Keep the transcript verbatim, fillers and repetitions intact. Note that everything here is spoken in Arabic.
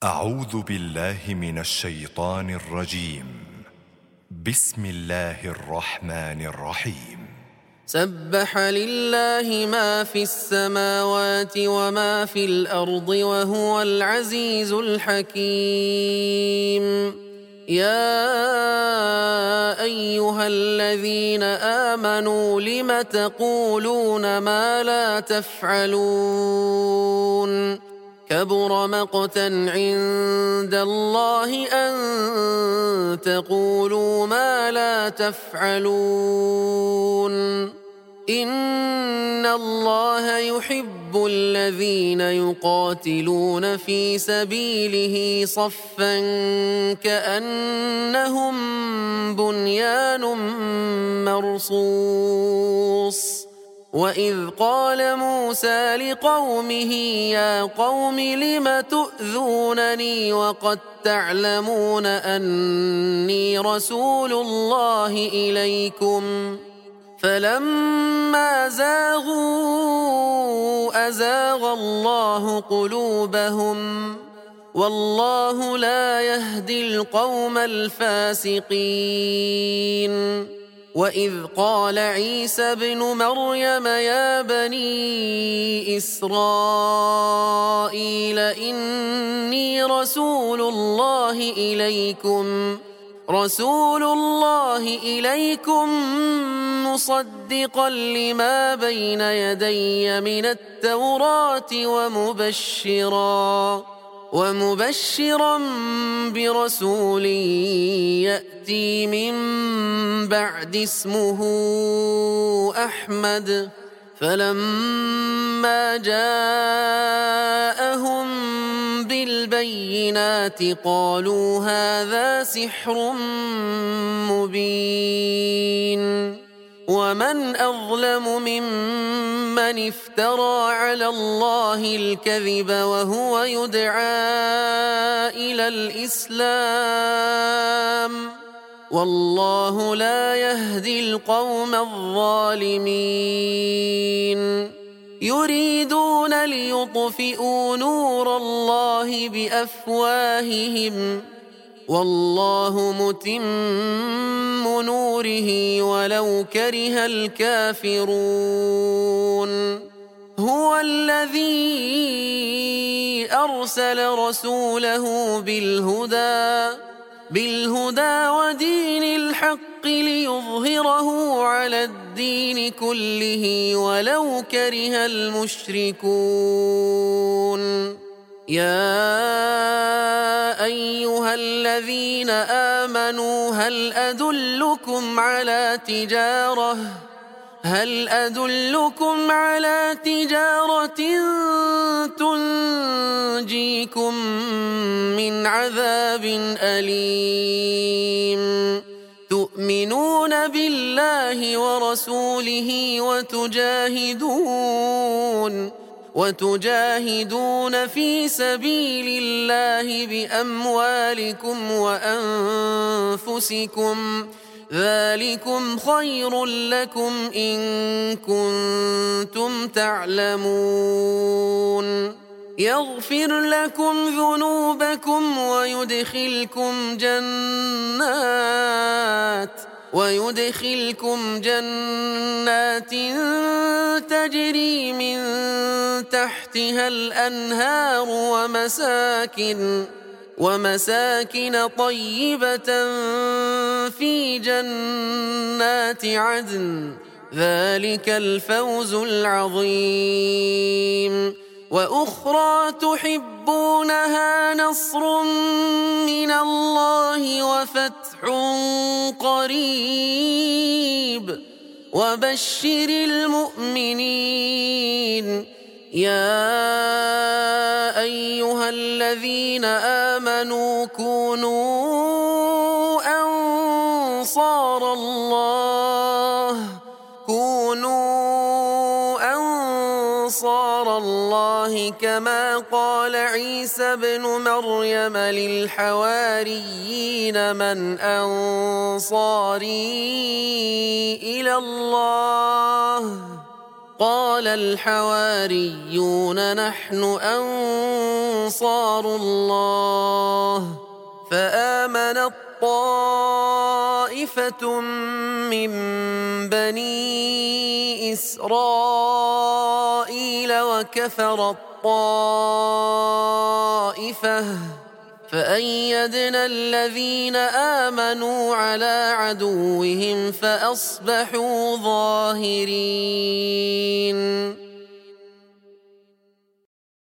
أعوذ بالله من الشيطان الرجيم. بسم الله الرحمن الرحيم. سبح لله ما في السماوات وما في الأرض وهو العزيز الحكيم. يا أيها الذين آمنوا لم تقولون ما لا تفعلون؟ كبر مقتا عند الله أن تقولوا ما لا تفعلون. إن الله يحب الذين يقاتلون في سبيله صفا كأنهم بنيان مرصوص. وإذ قال موسى لقومه يا قوم لم تؤذونني وقد تعلمون أني رسول الله إليكم؟ فلما زاغوا أزاغ الله قلوبهم والله لا يهدي القوم الفاسقين. وإذ قال عيسى ابن مريم يا بني إسرائيل إني رسول الله إليكم رسول الله إليكم مصدقا لما بين يدي من التوراة ومبشرا ومبشرا برسول يأتي من بعد اسمه أحمد. فلما جاءهم بالبينات قالوا هذا سحر مبين. ومن أظلم ممن افترى على الله الكذب وهو يدعى إلى الإسلام والله لا يهدي القوم الظالمين. يريدون ليطفئوا نور الله بأفواههم والله متم نوره ولو كره الكافرون. هو الذي أرسل رسوله بالهدى بالهدى ودين الحق ليظهره على الدين كله ولو كره المشركون. يا أيها الذين آمنوا هل أدلكم على تجارة هل أدلكم على تجارة تنجيكم من عذاب أليم؟ تؤمنون بالله ورسوله وتجاهدون وتجاهدون في سبيل الله بأموالكم وأنفسكم ذلكم خير لكم إن كنتم تعلمون. يغفر لكم ذنوبكم ويدخلكم جنات ويدخلكم جنات تجري من تحتها الأنهار ومساكن ومساكن طيبة في جنات عدن ذلك الفوز العظيم. وأخرى تحبونها نصر من الله وفتح قريب وبشر المؤمنين. يا أيها الذين آمنوا كونوا أنصار الله كونوا أنصار الله كما قال عيسى ابن مريم للحواريين من أنصاري إلى الله قال الحواريون نحن أنصار الله فآمنت طائفة من بني إسرائيل وكفرت طائفة فأيدنا الذين آمنوا على عدوهم فأصبحوا ظاهرين.